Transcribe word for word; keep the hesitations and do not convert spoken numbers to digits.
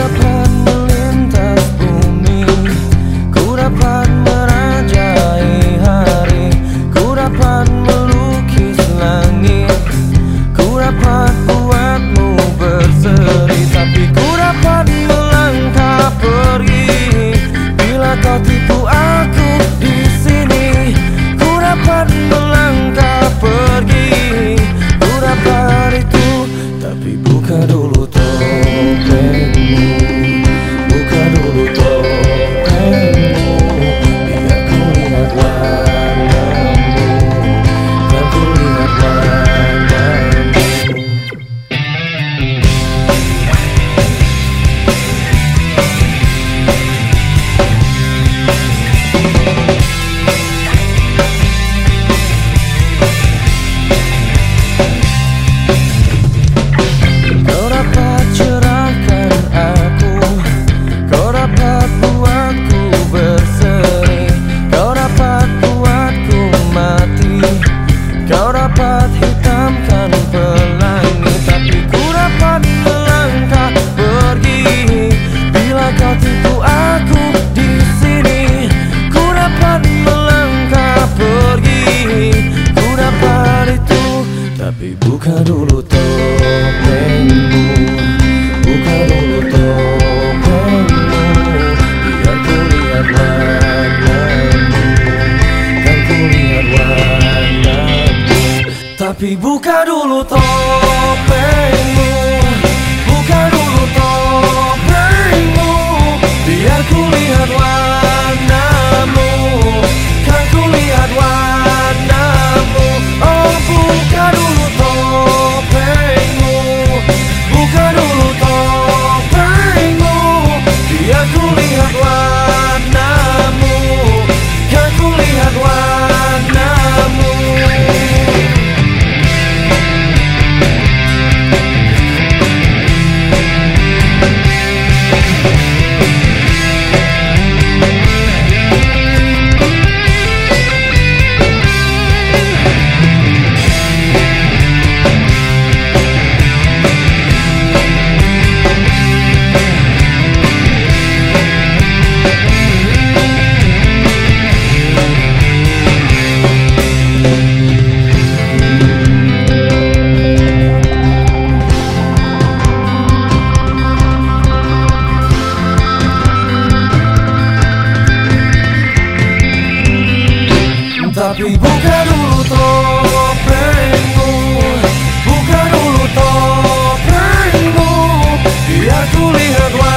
dapat melintas bumi, ku dapat merajai hari, ku dapat melukis langit, ku dapat buatmu berseri. Tapi ku dapat melangkah pergi bila kau tipu aku di sini. Ku dapat melangkah pergi, ku dapat itu. Tapi buka dulu topengmu, buka dulu topengmu, biar ku lihat wajahmu, biar ku lihat wajahmu. Kau dapat cerahkan aku, kau dapat buatku berseri, kau dapat buatku mati, kau dapat hitamkan pelangi. Tapi ku dapat melangkah pergi bila kau tipu aku di sini. Ku dapat melangkah pergi, ku dapat itu. Tapi buka dulu topengmu, buka dulu topengmu, biar ku lihat wajahmu, dan ku lihat wajahmu. Tapi buka dulu topengmu, buka dulu topengmu, biar ku lihat wajahmu, kan ku lihat wajahmu. Oh, buka dulu topengmu, buka dulu topengmu, biar ku lihat wajahmu, kan ku lihat wajahmu. Tapi buka dulu topengmu, buka dulu topengmu, biar ku lihat wajahmu.